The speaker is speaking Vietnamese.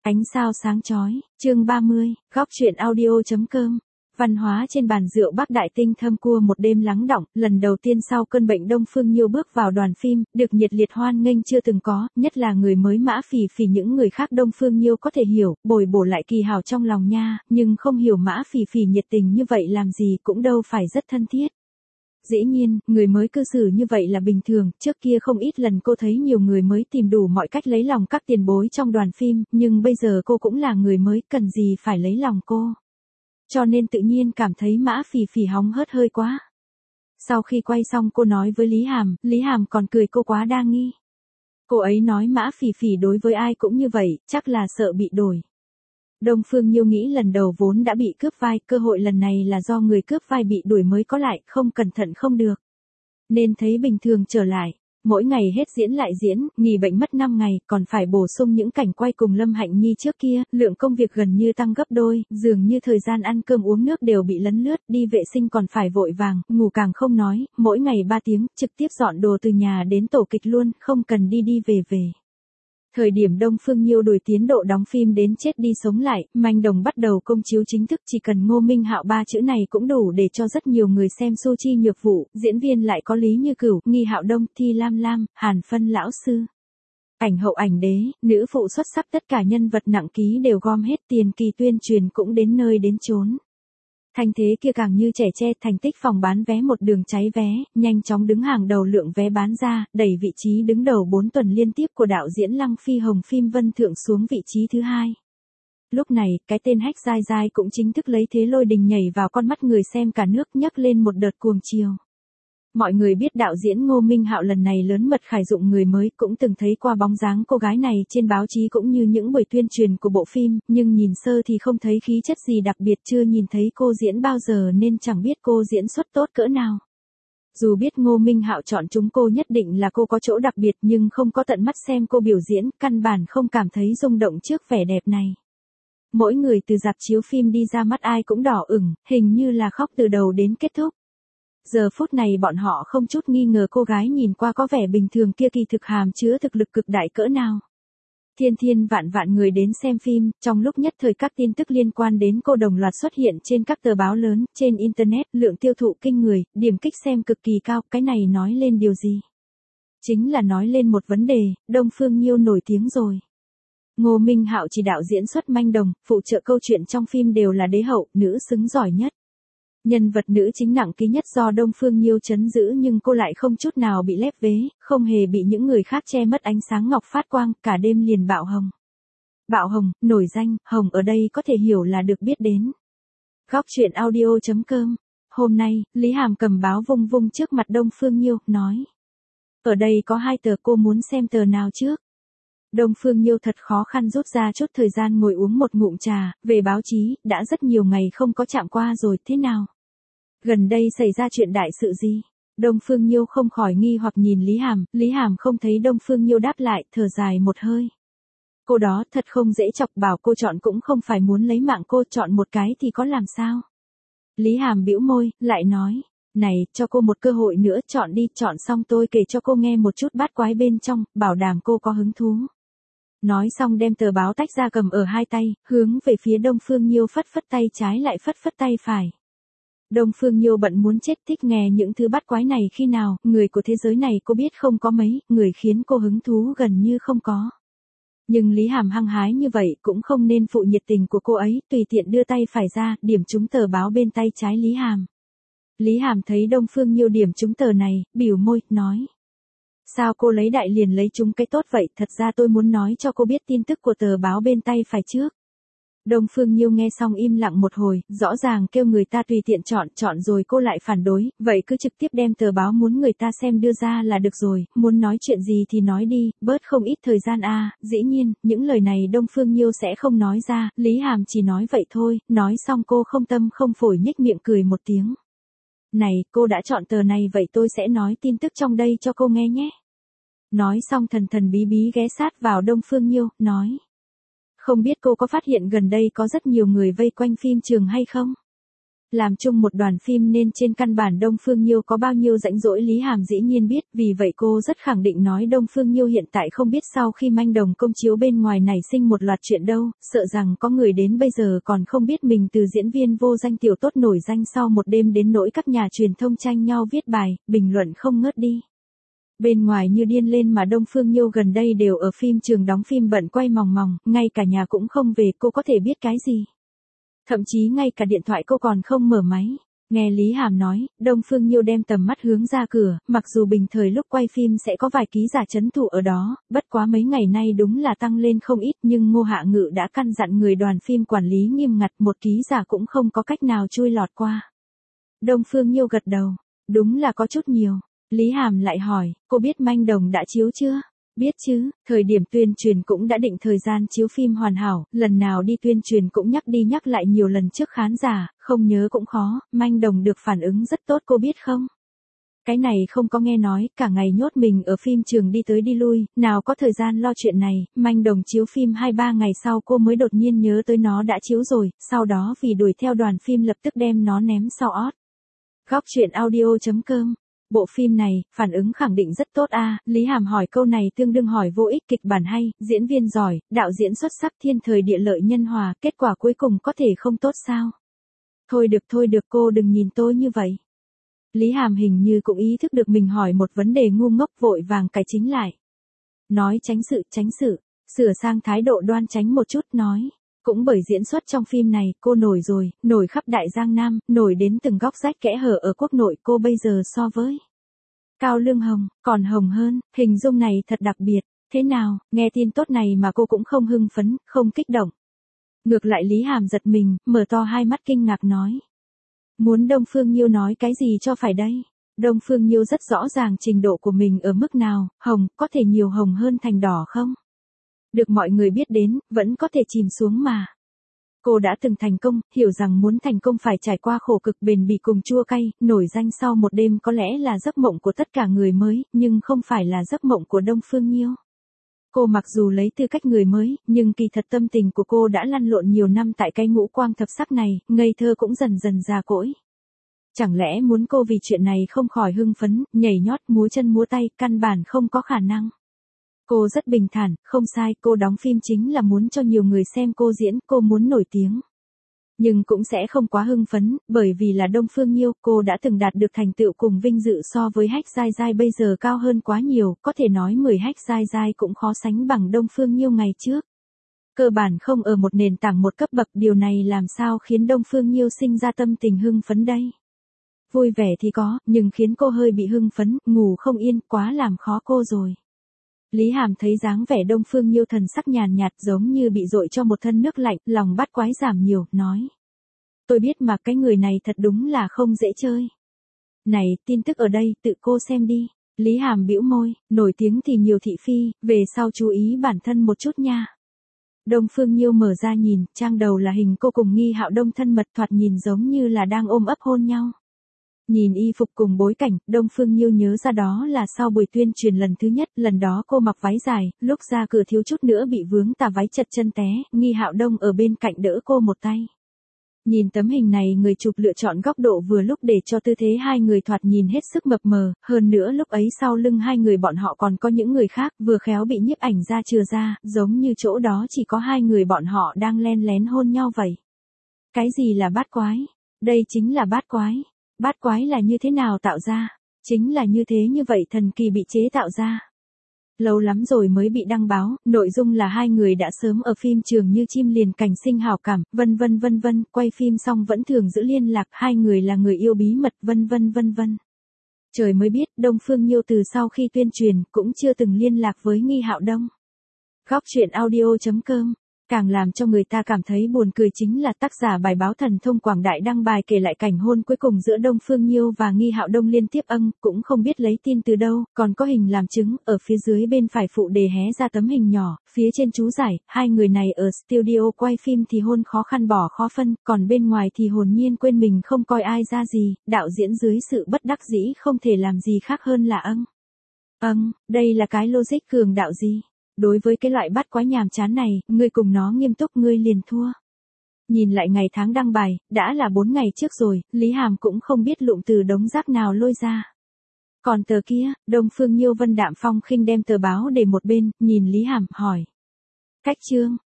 Ánh sao sáng chói, chương 30, góc truyện audio.com. Văn hóa trên bàn rượu Bắc Đại Tinh thâm cua một đêm lắng đọng, lần đầu tiên sau cơn bệnh Đông Phương Nhiêu bước vào đoàn phim, được nhiệt liệt hoan nghênh chưa từng có, nhất là người mới Mã Phỉ Phỉ những người khác Đông Phương Nhiêu có thể hiểu, bồi bổ lại kỳ hảo trong lòng nha, nhưng không hiểu Mã Phỉ Phỉ nhiệt tình như vậy làm gì cũng đâu phải rất thân thiết. Dĩ nhiên, người mới cư xử như vậy là bình thường, trước kia không ít lần cô thấy nhiều người mới tìm đủ mọi cách lấy lòng các tiền bối trong đoàn phim, nhưng bây giờ cô cũng là người mới, cần gì phải lấy lòng cô. Cho nên tự nhiên cảm thấy Mã Phỉ Phỉ hóng hớt hơi quá. Sau khi quay xong cô nói với Lý Hàm còn cười cô quá đa nghi. Cô ấy nói Mã Phỉ Phỉ đối với ai cũng như vậy, chắc là sợ bị đổi. Đông Phương Nhiêu nghĩ lần đầu vốn đã bị cướp vai, cơ hội lần này là do người cướp vai bị đuổi mới có lại, không cẩn thận không được. Nên thấy bình thường trở lại, mỗi ngày hết diễn lại diễn, nghỉ bệnh mất 5 ngày, còn phải bổ sung những cảnh quay cùng Lâm Hạnh Nhi trước kia, lượng công việc gần như tăng gấp đôi, dường như thời gian ăn cơm uống nước đều bị lấn lướt, đi vệ sinh còn phải vội vàng, ngủ càng không nói, mỗi ngày 3 tiếng, trực tiếp dọn đồ từ nhà đến tổ kịch luôn, không cần đi đi về. Thời điểm Đông Phương Nhiêu đuổi tiến độ đóng phim đến chết đi sống lại, manh đồng bắt đầu công chiếu chính thức, chỉ cần Ngô Minh Hạo 3 chữ này cũng đủ để cho rất nhiều người xem. Su Chi Nhược Vụ, diễn viên lại có Lý Như Cửu, Nghi Hạo Đông, Thi Lam Lam, Hàn Phân lão sư. Ảnh hậu ảnh đế, nữ phụ xuất sắc, tất cả nhân vật nặng ký đều gom hết, tiền kỳ tuyên truyền cũng đến nơi đến chốn. Thanh thế kia càng như trẻ tre, thành tích phòng bán vé một đường cháy vé, nhanh chóng đứng hàng đầu lượng vé bán ra, đẩy vị trí đứng đầu 4 tuần liên tiếp của đạo diễn Lăng Phi Hồng phim Vân Thượng xuống vị trí thứ 2. Lúc này, cái tên Hách Giai Giai cũng chính thức lấy thế lôi đình nhảy vào con mắt người xem cả nước, nhấc lên một đợt cuồng chiều. Mọi người biết đạo diễn Ngô Minh Hạo lần này lớn mật khải dụng người mới, cũng từng thấy qua bóng dáng cô gái này trên báo chí cũng như những buổi tuyên truyền của bộ phim, nhưng nhìn sơ thì không thấy khí chất gì đặc biệt, chưa nhìn thấy cô diễn bao giờ nên chẳng biết cô diễn xuất tốt cỡ nào. Dù biết Ngô Minh Hạo chọn chúng cô nhất định là cô có chỗ đặc biệt, nhưng không có tận mắt xem cô biểu diễn, căn bản không cảm thấy rung động trước vẻ đẹp này. Mỗi người từ rạp chiếu phim đi ra mắt ai cũng đỏ ửng, hình như là khóc từ đầu đến kết thúc. Giờ phút này bọn họ không chút nghi ngờ cô gái nhìn qua có vẻ bình thường kia kỳ thực hàm chứa thực lực cực đại cỡ nào. Thiên vạn người đến xem phim, trong lúc nhất thời các tin tức liên quan đến cô đồng loạt xuất hiện trên các tờ báo lớn, trên internet, lượng tiêu thụ kinh người, điểm kích xem cực kỳ cao, cái này nói lên điều gì? Chính là nói lên một vấn đề, Đông Phương Nhiêu nổi tiếng rồi. Ngô Minh Hạo chỉ đạo diễn xuất manh đồng, phụ trợ câu chuyện trong phim đều là đế hậu, nữ xứng giỏi nhất. Nhân vật nữ chính nặng ký nhất do Đông Phương Nhiêu trấn giữ, nhưng cô lại không chút nào bị lép vế, không hề bị những người khác che mất ánh sáng ngọc phát quang, cả đêm liền bạo hồng. Bạo hồng, nổi danh, hồng ở đây có thể hiểu là được biết đến. Góc truyện audio.com. Hôm nay, Lý Hàm cầm báo vung vung trước mặt Đông Phương Nhiêu, nói. Ở đây có 2 tờ, cô muốn xem tờ nào trước? Đông Phương Nhiêu thật khó khăn rút ra chút thời gian ngồi uống một ngụm trà, về báo chí, đã rất nhiều ngày không có chạm qua rồi, thế nào? Gần đây xảy ra chuyện đại sự gì? Đông Phương Nhiêu không khỏi nghi hoặc nhìn Lý Hàm không thấy Đông Phương Nhiêu đáp lại, thở dài một hơi. Cô đó thật không dễ chọc, bảo cô chọn cũng không phải muốn lấy mạng cô, chọn một cái thì có làm sao? Lý Hàm bĩu môi, lại nói, này, cho cô một cơ hội nữa, chọn đi, chọn xong tôi kể cho cô nghe một chút bát quái bên trong, bảo đảm cô có hứng thú. Nói xong đem tờ báo tách ra cầm ở 2 tay, hướng về phía Đông Phương Nhiêu phất phất tay trái lại phất phất tay phải. Đông Phương Nhiêu bận muốn chết, thích nghe những thứ bắt quái này khi nào, người của thế giới này cô biết không có mấy, người khiến cô hứng thú gần như không có. Nhưng Lý Hàm hăng hái như vậy cũng không nên phụ nhiệt tình của cô ấy, tùy tiện đưa tay phải ra, điểm trúng tờ báo bên tay trái Lý Hàm. Lý Hàm thấy Đông Phương Nhiêu điểm trúng tờ này, bĩu môi, nói. Sao cô lấy đại liền lấy chúng cái tốt vậy, thật ra tôi muốn nói cho cô biết tin tức của tờ báo bên tay phải trước. Đông Phương Nhiêu nghe xong im lặng một hồi, rõ ràng kêu người ta tùy tiện chọn rồi cô lại phản đối, vậy cứ trực tiếp đem tờ báo muốn người ta xem đưa ra là được rồi, muốn nói chuyện gì thì nói đi, bớt không ít thời gian dĩ nhiên, những lời này Đông Phương Nhiêu sẽ không nói ra, Lý Hàm chỉ nói vậy thôi, nói xong cô không tâm không phổi nhếch miệng cười một tiếng. Này, cô đã chọn tờ này vậy tôi sẽ nói tin tức trong đây cho cô nghe nhé. Nói xong thần bí bí ghé sát vào Đông Phương Nhiêu, nói. Không biết cô có phát hiện gần đây có rất nhiều người vây quanh phim trường hay không? Làm chung một đoàn phim nên trên căn bản Đông Phương Nhiêu có bao nhiêu rãnh rỗi Lý Hàm dĩ nhiên biết, vì vậy cô rất khẳng định nói Đông Phương Nhiêu hiện tại không biết sau khi manh đồng công chiếu bên ngoài nảy sinh một loạt chuyện đâu, sợ rằng có người đến bây giờ còn không biết mình từ diễn viên vô danh tiểu tốt nổi danh sau một đêm đến nỗi các nhà truyền thông tranh nhau viết bài, bình luận không ngớt đi. Bên ngoài như điên lên mà Đông Phương Nhiêu gần đây đều ở phim trường đóng phim bận quay mòng mòng, ngay cả nhà cũng không về, cô có thể biết cái gì. Thậm chí ngay cả điện thoại cô còn không mở máy. Nghe Lý Hàm nói, Đông Phương Nhiêu đem tầm mắt hướng ra cửa, mặc dù bình thời lúc quay phim sẽ có vài ký giả trấn thủ ở đó, bất quá mấy ngày nay đúng là tăng lên không ít, nhưng Ngô Hạ Ngự đã căn dặn người đoàn phim quản lý nghiêm ngặt, một ký giả cũng không có cách nào chui lọt qua. Đông Phương Nhiêu gật đầu, đúng là có chút nhiều. Lý Hàm lại hỏi, cô biết manh đồng đã chiếu chưa? Biết chứ, thời điểm tuyên truyền cũng đã định thời gian chiếu phim hoàn hảo, lần nào đi tuyên truyền cũng nhắc đi nhắc lại nhiều lần trước khán giả, không nhớ cũng khó, manh đồng được phản ứng rất tốt cô biết không? Cái này không có nghe nói, cả ngày nhốt mình ở phim trường đi tới đi lui, nào có thời gian lo chuyện này, manh đồng chiếu phim 2-3 ngày sau cô mới đột nhiên nhớ tới nó đã chiếu rồi, sau đó vì đuổi theo đoàn phim lập tức đem nó ném sau ót. Góc truyện audio.com. Bộ phim này, phản ứng khẳng định rất tốt a. Lý Hàm hỏi câu này tương đương hỏi vô ích, kịch bản hay, diễn viên giỏi, đạo diễn xuất sắc, thiên thời địa lợi nhân hòa, kết quả cuối cùng có thể không tốt sao? Thôi được cô đừng nhìn tôi như vậy. Lý Hàm hình như cũng ý thức được mình hỏi một vấn đề ngu ngốc, vội vàng cải chính lại. Nói tránh sự, sửa sang thái độ đoan tránh một chút, nói. Cũng bởi diễn xuất trong phim này, cô nổi rồi, nổi khắp Đại Giang Nam, nổi đến từng góc rách kẽ hở ở quốc nội, cô bây giờ so với Cao Lương Hồng, còn hồng hơn, hình dung này thật đặc biệt. Thế nào, nghe tin tốt này mà cô cũng không hưng phấn, không kích động. Ngược lại Lý Hàm giật mình, mở to hai mắt kinh ngạc nói. Muốn Đông Phương Nhiêu nói cái gì cho phải đây? Đông Phương Nhiêu rất rõ ràng trình độ của mình ở mức nào, hồng, có thể nhiều hồng hơn thành đỏ không? Được mọi người biết đến, vẫn có thể chìm xuống mà. Cô đã từng thành công, hiểu rằng muốn thành công phải trải qua khổ cực bền bỉ cùng chua cay, nổi danh sau một đêm có lẽ là giấc mộng của tất cả người mới, nhưng không phải là giấc mộng của Đông Phương Nhiêu. Cô mặc dù lấy tư cách người mới, nhưng kỳ thật tâm tình của cô đã lăn lộn nhiều năm tại cái ngũ quang thập sắc này, ngây thơ cũng dần dần già cỗi. Chẳng lẽ muốn cô vì chuyện này không khỏi hưng phấn, nhảy nhót, múa chân múa tay, căn bản không có khả năng. Cô rất bình thản, không sai, cô đóng phim chính là muốn cho nhiều người xem cô diễn, cô muốn nổi tiếng. Nhưng cũng sẽ không quá hưng phấn, bởi vì là Đông Phương Nhiêu, cô đã từng đạt được thành tựu cùng vinh dự so với Hách Giai Giai bây giờ cao hơn quá nhiều, có thể nói 10 Hách Giai Giai cũng khó sánh bằng Đông Phương Nhiêu ngày trước. Cơ bản không ở một nền tảng một cấp bậc, điều này làm sao khiến Đông Phương Nhiêu sinh ra tâm tình hưng phấn đây? Vui vẻ thì có, nhưng khiến cô hơi bị hưng phấn, ngủ không yên, quá làm khó cô rồi. Lý Hàm thấy dáng vẻ Đông Phương Nhiêu thần sắc nhàn nhạt giống như bị dội cho một thân nước lạnh, lòng bắt quái giảm nhiều, nói. Tôi biết mà cái người này thật đúng là không dễ chơi. Này, tin tức ở đây, tự cô xem đi. Lý Hàm bĩu môi, nổi tiếng thì nhiều thị phi, về sau chú ý bản thân một chút nha. Đông Phương Nhiêu mở ra nhìn, trang đầu là hình cô cùng Nghi Hạo Đông thân mật, thoạt nhìn giống như là đang ôm ấp hôn nhau. Nhìn y phục cùng bối cảnh, Đông Phương Nhiêu nhớ ra đó là sau buổi tuyên truyền lần thứ nhất, lần đó cô mặc váy dài, lúc ra cửa thiếu chút nữa bị vướng tà váy chật chân té, Nghi Hạo Đông ở bên cạnh đỡ cô một tay. Nhìn tấm hình này người chụp lựa chọn góc độ vừa lúc để cho tư thế hai người thoạt nhìn hết sức mập mờ, hơn nữa lúc ấy sau lưng hai người bọn họ còn có những người khác, vừa khéo bị nhiếp ảnh ra chừa ra, giống như chỗ đó chỉ có hai người bọn họ đang len lén hôn nhau vậy. Cái gì là bát quái? Đây chính là bát quái. Bát quái là như thế nào tạo ra? Chính là như thế, như vậy thần kỳ bị chế tạo ra. Lâu lắm rồi mới bị đăng báo, nội dung là hai người đã sớm ở phim trường như chim liền cành sinh hảo cảm, vân vân, quay phim xong vẫn thường giữ liên lạc, hai người là người yêu bí mật, vân vân. Trời mới biết, Đông Phương Nhiêu từ sau khi tuyên truyền, cũng chưa từng liên lạc với Nghi Hạo Đông. Góc truyện audio.com. Càng làm cho người ta cảm thấy buồn cười chính là tác giả bài báo Thần Thông Quảng Đại đăng bài kể lại cảnh hôn cuối cùng giữa Đông Phương Nhiêu và Nghi Hạo Đông liên tiếp cũng không biết lấy tin từ đâu, còn có hình làm chứng, ở phía dưới bên phải phụ đề hé ra tấm hình nhỏ, phía trên chú giải, hai người này ở studio quay phim thì hôn khó khăn bỏ khó phân, còn bên ngoài thì hồn nhiên quên mình không coi ai ra gì, đạo diễn dưới sự bất đắc dĩ không thể làm gì khác hơn là đây là cái logic cường đạo gì? Đối với cái loại bắt quái nhàm chán này, ngươi cùng nó nghiêm túc ngươi liền thua. Nhìn lại ngày tháng đăng bài, đã là 4 ngày trước rồi, Lý Hàm cũng không biết lụm từ đống rác nào lôi ra. Còn tờ kia, Đông Phương Nhiêu Vân đạm phong khinh đem tờ báo để một bên, nhìn Lý Hàm, hỏi. Cách chương.